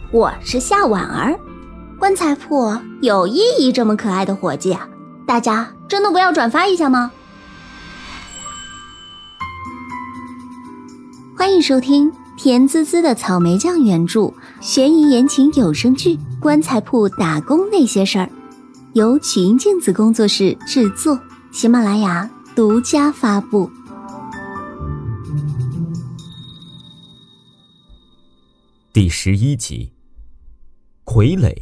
我是夏婉儿。棺材铺有意义这么可爱的伙计，大家真的不要转发一下吗？欢迎收听甜滋滋的草莓酱原著悬疑言情有声剧《棺材铺打工那些事儿》，由群镜子工作室制作，喜马拉雅独家发布。 第11集，傀儡。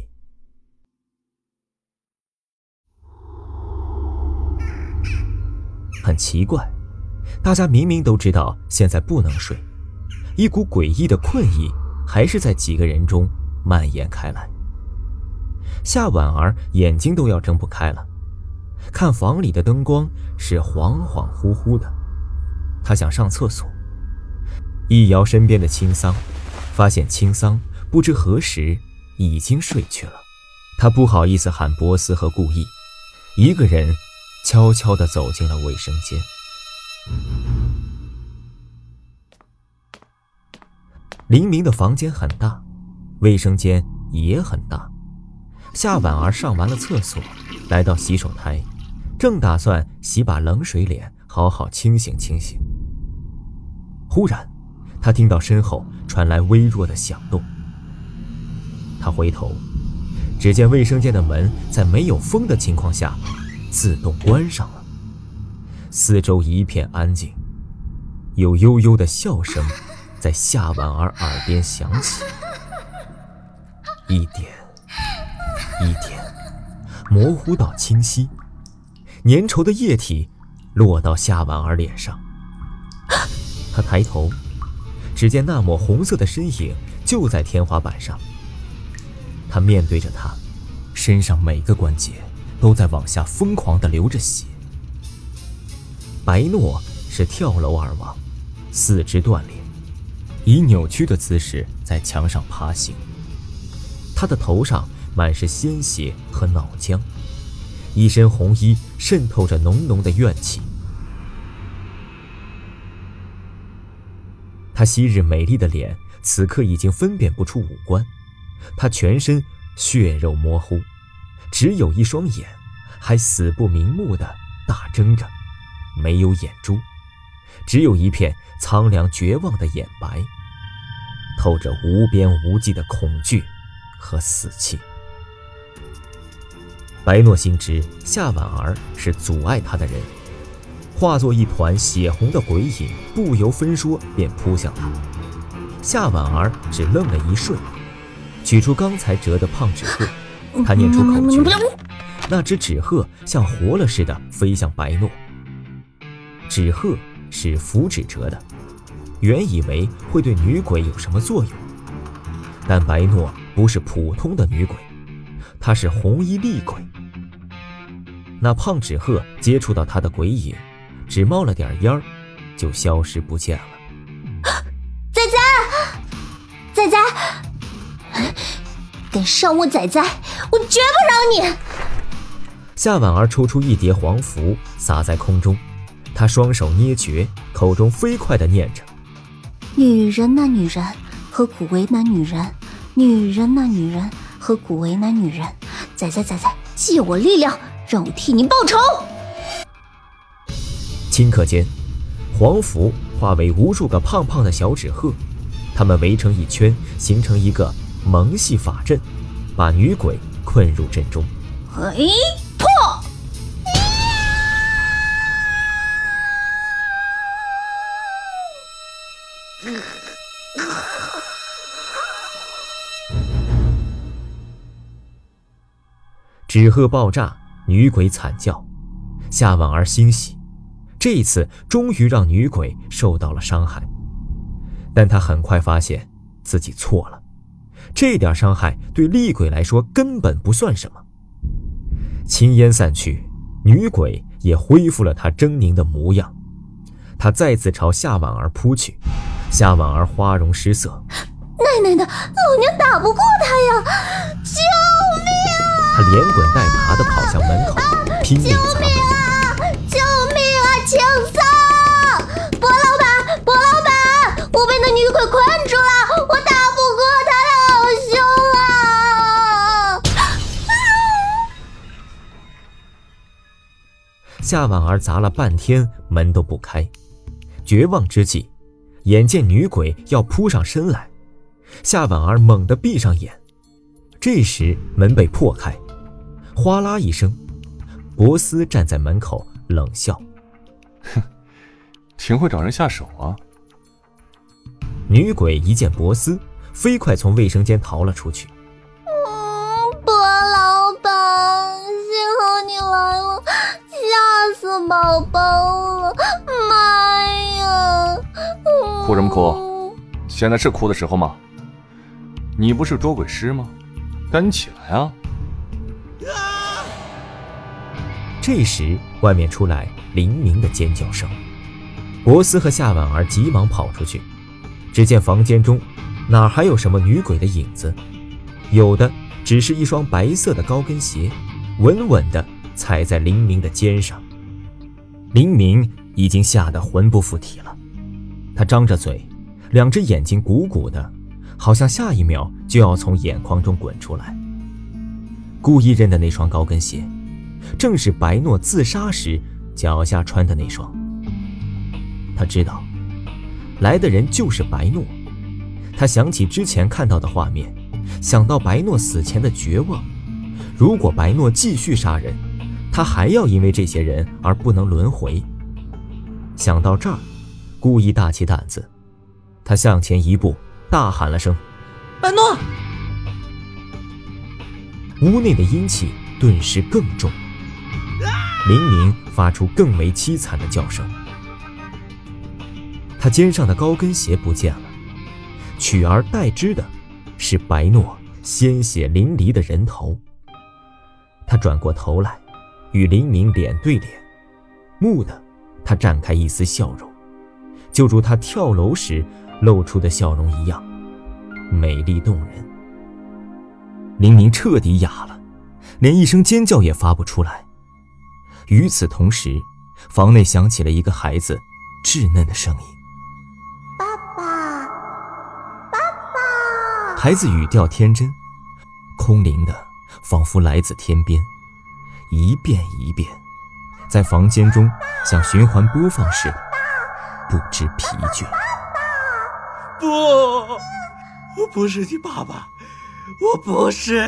很奇怪，大家明明都知道现在不能睡，一股诡异的困意还是在几个人中蔓延开来。夏婉儿眼睛都要睁不开了，看房里的灯光是恍恍惚惚的，她想上厕所，一摇身边的青桑，发现青桑不知何时已经睡去了。她不好意思喊波斯和顾意，一个人悄悄地走进了卫生间。林明的房间很大，卫生间也很大。夏婉儿上完了厕所，来到洗手台，正打算洗把冷水脸，好好清醒清醒。忽然她听到身后传来微弱的响动，她回头，只见卫生间的门在没有风的情况下自动关上了，四周一片安静，有悠悠的笑声在夏婉儿耳边响起，一点一点模糊到清晰，粘稠的液体落到夏婉儿脸上。她抬头，只见那抹红色的身影就在天花板上。她面对着他，身上每个关节都在往下疯狂地流着血。白诺是跳楼而亡，四肢断裂，以扭曲的姿势在墙上爬行。他的头上满是鲜血和脑浆，一身红衣渗透着浓浓的怨气。他昔日美丽的脸此刻已经分辨不出五官，他全身血肉模糊，只有一双眼还死不瞑目地大睁着，没有眼珠，只有一片苍凉绝望的眼白，透着无边无际的恐惧和死气。白诺心知夏婉儿是阻碍他的人，化作一团血红的鬼影，不由分说便扑向他。夏婉儿只愣了一瞬，取出刚才折的胖纸鹤，他念出口诀，那只纸鹤像活了似的飞向白诺。纸鹤是符纸折的，原以为会对女鬼有什么作用，但白诺不是普通的女鬼，她是红衣厉鬼。那胖纸鹤接触到她的鬼影，只冒了点烟儿，就消失不见了。 仔仔，仔仔，敢伤我仔仔，我绝不饶你！ 夏婉儿抽出一叠黄符撒在空中，她双手捏诀，口中飞快地念着： 女人呐女人，何苦为难女人？女人呐女人，何苦为难女人？仔仔仔仔，借我力量，让我替你报仇！ 顷刻间，黄符化为无数个胖胖的小纸鹤，它们围成一圈，形成一个蒙系法阵，把女鬼困入阵中。 破！ 纸鹤爆炸，女鬼惨叫。夏婉儿欣喜，这一次终于让女鬼受到了伤害。但她很快发现自己错了，这点伤害对厉鬼来说根本不算什么。青烟散去，女鬼也恢复了她狰狞的模样。她再次朝夏婉儿扑去，夏婉儿花容失色。 奶奶的，老娘打不过他呀！救命啊！ 她连滚带爬地跑向门口，拼命砸门。 救命啊！青桑，薄老板，薄老板，我被那女鬼困住了，我打不过他了，兄夏婉儿砸了半天门都不开，绝望之际，眼见女鬼要扑上身来，夏婉儿猛地闭上眼。这时门被破开，哗啦一声，博斯站在门口冷笑： 哼，挺会找人下手啊。 女鬼一见博斯，飞快从卫生间逃了出去。 博老板，幸好你来了，吓死宝宝了，妈呀！ 哭什么哭？现在是哭的时候吗？你不是捉鬼师吗？赶紧起来啊！ 这时外面出来林明的尖叫声，博斯和夏婉儿急忙跑出去，只见房间中哪还有什么女鬼的影子，有的只是一双白色的高跟鞋，稳稳地踩在林明的肩上。林明已经吓得魂不附体了，他张着嘴，两只眼睛鼓鼓的，好像下一秒就要从眼眶中滚出来。顾一人的那双高跟鞋，正是白诺自杀时脚下穿的那双。他知道来的人就是白诺，他想起之前看到的画面，想到白诺死前的绝望，如果白诺继续杀人，他还要因为这些人而不能轮回。想到这儿，故意大起胆子，他向前一步，大喊了声：白诺！屋内的阴气顿时更重，林明发出更为凄惨的叫声。他肩上的高跟鞋不见了，取而代之的是白诺鲜血淋漓的人头。他转过头来，与林明脸对脸，蓦地他绽开一丝笑容，就如他跳楼时露出的笑容一样，美丽动人。林明彻底哑了，连一声尖叫也发不出来。与此同时，房内响起了一个孩子稚嫩的声音： 爸爸，爸爸。 孩子语调天真，空灵的仿佛来自天边，一遍一遍在房间中像循环播放似的，不知疲倦。 不，我不是你爸爸，我不是。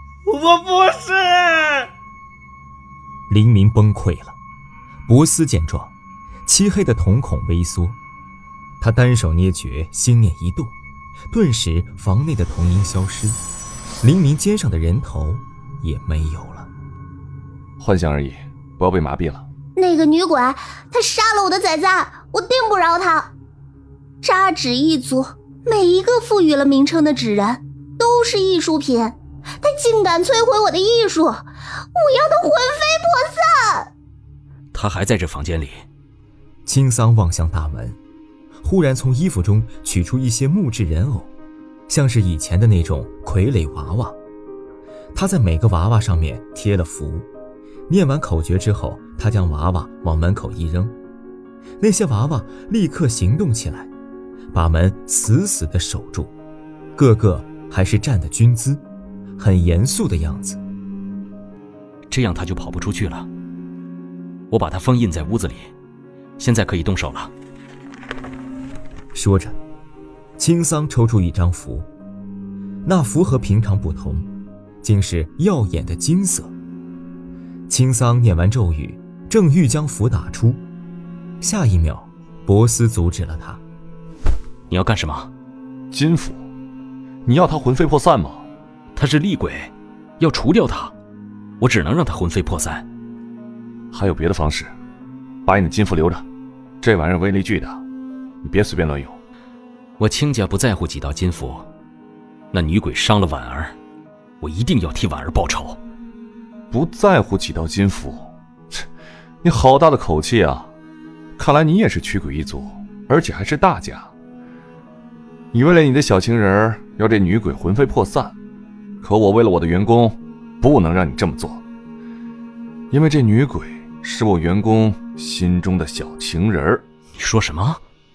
林明崩溃了。博斯见状，漆黑的瞳孔微缩，他单手捏诀，心念一动，顿时房内的童音消失，林明肩上的人头也没有了。 幻想而已，不要被麻痹了。 那个女鬼，她杀了我的崽崽，我定不饶她。扎纸一族，每一个赋予了名称的纸人都是艺术品，他竟敢摧毁我的艺术，我要他魂飞魄散。 他还在这房间里。 青桑望向大门，忽然从衣服中取出一些木质人偶，像是以前的那种傀儡娃娃。他在每个娃娃上面贴了符，念完口诀之后，他将娃娃往门口一扔，那些娃娃立刻行动起来，把门死死地守住，个个还是站得军姿，很严肃的样子。 这样他就跑不出去了。我把他封印在屋子里，现在可以动手了。 说着，青桑抽出一张符，那符和平常不同，竟是耀眼的金色。青桑念完咒语，正欲将符打出，下一秒博斯阻止了他。 你要干什么？ 金符？你要他魂飞魄散吗？ 他是厉鬼，要除掉他，我只能让他魂飞魄散。 还有别的方式，把你的金符留着，这玩意儿威力巨大，你别随便乱用。 我亲家不在乎几道金符，那女鬼伤了婉儿，我一定要替婉儿报仇。 不在乎几道金符？你好大的口气啊！看来你也是驱鬼一族，而且还是大家。你为了你的小情人要这女鬼魂飞魄散，可我为了我的员工，不能让你这么做，因为这女鬼是我员工心中的小情人。 你说什么？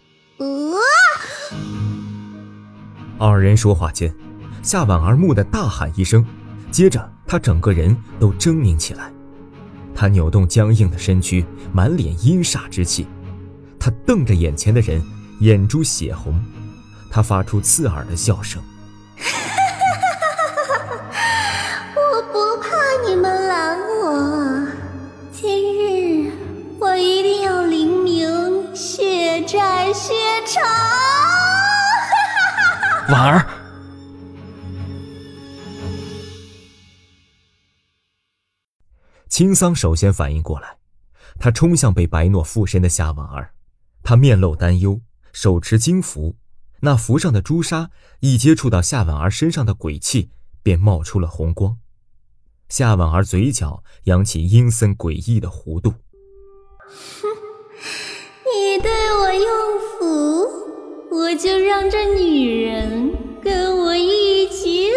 二人说话间，夏婉儿蓦地大喊一声，接着她整个人都狰狞起来。 他扭动僵硬的身躯，满脸阴煞之气。他瞪着眼前的人，眼珠血红。他发出刺耳的笑声。 我不怕你们拦我，今日我一定要黎明血债血偿。 婉儿， 青桑首先反应过来，他冲向被白诺附身的夏婉儿，他面露担忧，手持金符，那符上的朱砂一接触到夏婉儿身上的鬼气，便冒出了红光。夏婉儿嘴角扬起阴森诡异的弧度。 你对我用符，我就让这女人跟我一起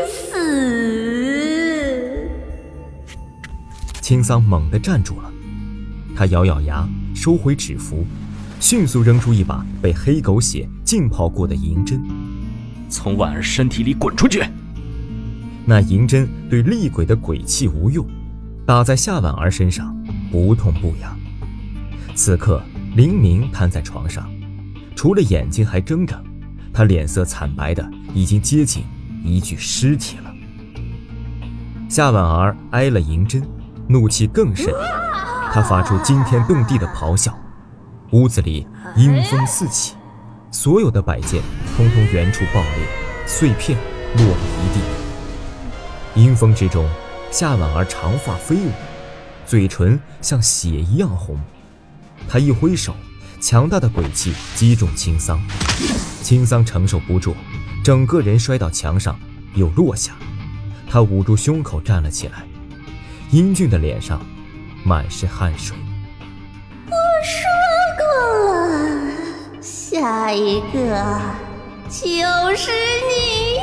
死。 青桑猛地站住了，他咬咬牙，收回纸符，迅速扔出一把被黑狗血浸泡过的银针， 从婉儿身体里滚出去。 那银针对厉鬼的鬼气无用，打在夏婉儿身上不痛不痒。此刻林明瘫在床上，除了眼睛还睁着，他脸色惨白的已经接近一具尸体了。夏婉儿挨了银针，怒气更甚，他发出惊天动地的咆哮。屋子里阴风四起，所有的摆件通通原处爆裂，碎片落了一地。阴风之中，夏婉儿长发飞舞，嘴唇像血一样红。他一挥手，强大的鬼气击中青桑，青桑承受不住，整个人摔到墙上又落下。他捂住胸口站了起来，英俊的脸上满是汗水。 我说过了，下一个就是你。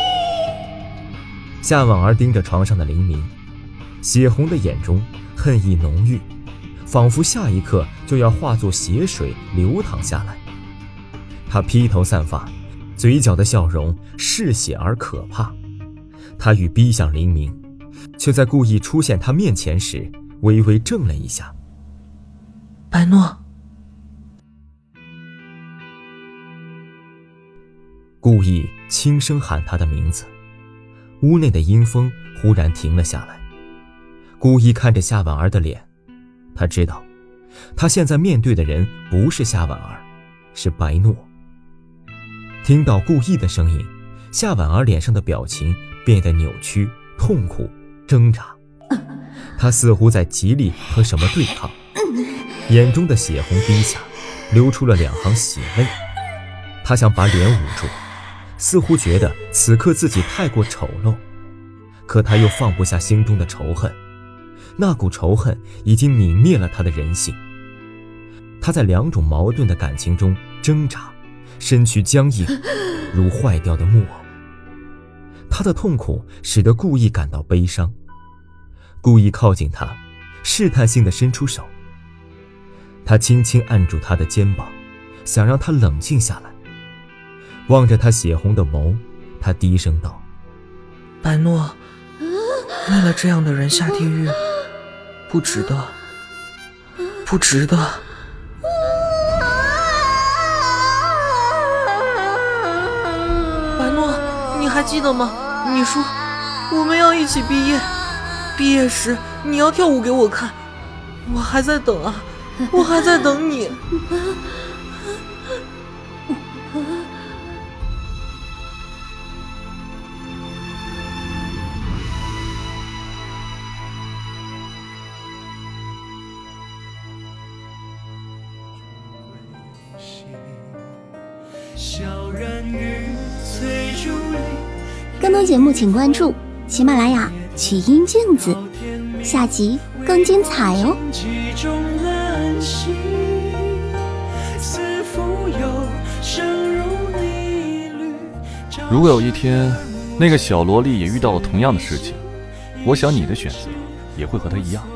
夏婉儿盯着床上的林明，血红的眼中恨意浓郁，仿佛下一刻就要化作血水流淌下来。他披头散发，嘴角的笑容嗜血而可怕。他欲逼向林明，却在故意出现他面前时微微怔了一下。 白诺， 故意轻声喊他的名字。屋内的阴风忽然停了下来，故意看着夏婉儿的脸，他知道他现在面对的人不是夏婉儿，是白诺。听到故意的声音，夏婉儿脸上的表情变得扭曲、痛苦、挣扎，她似乎在极力和什么对抗，眼中的血红滴下，流出了2行血泪。她想把脸捂住，似乎觉得此刻自己太过丑陋，可她又放不下心中的仇恨，那股仇恨已经泯灭了她的人性。她在2种矛盾的感情中挣扎，身躯僵硬，如坏掉的木偶。她的痛苦使得故意感到悲伤，故意靠近她，试探性地伸出手。她轻轻按住她的肩膀，想让她冷静下来。望着她血红的眸，她低声道： 白诺，为了这样的人下地狱，不值得，不值得。白诺，你还记得吗？你说我们要一起毕业，毕业时你要跳舞给我看，我还在等啊，我还在等你。 更多节目请关注喜马拉雅曲音镜子，下集更精彩哦。 如果有一天那个小萝莉也遇到了同样的事情，我想你的选择也会和她一样。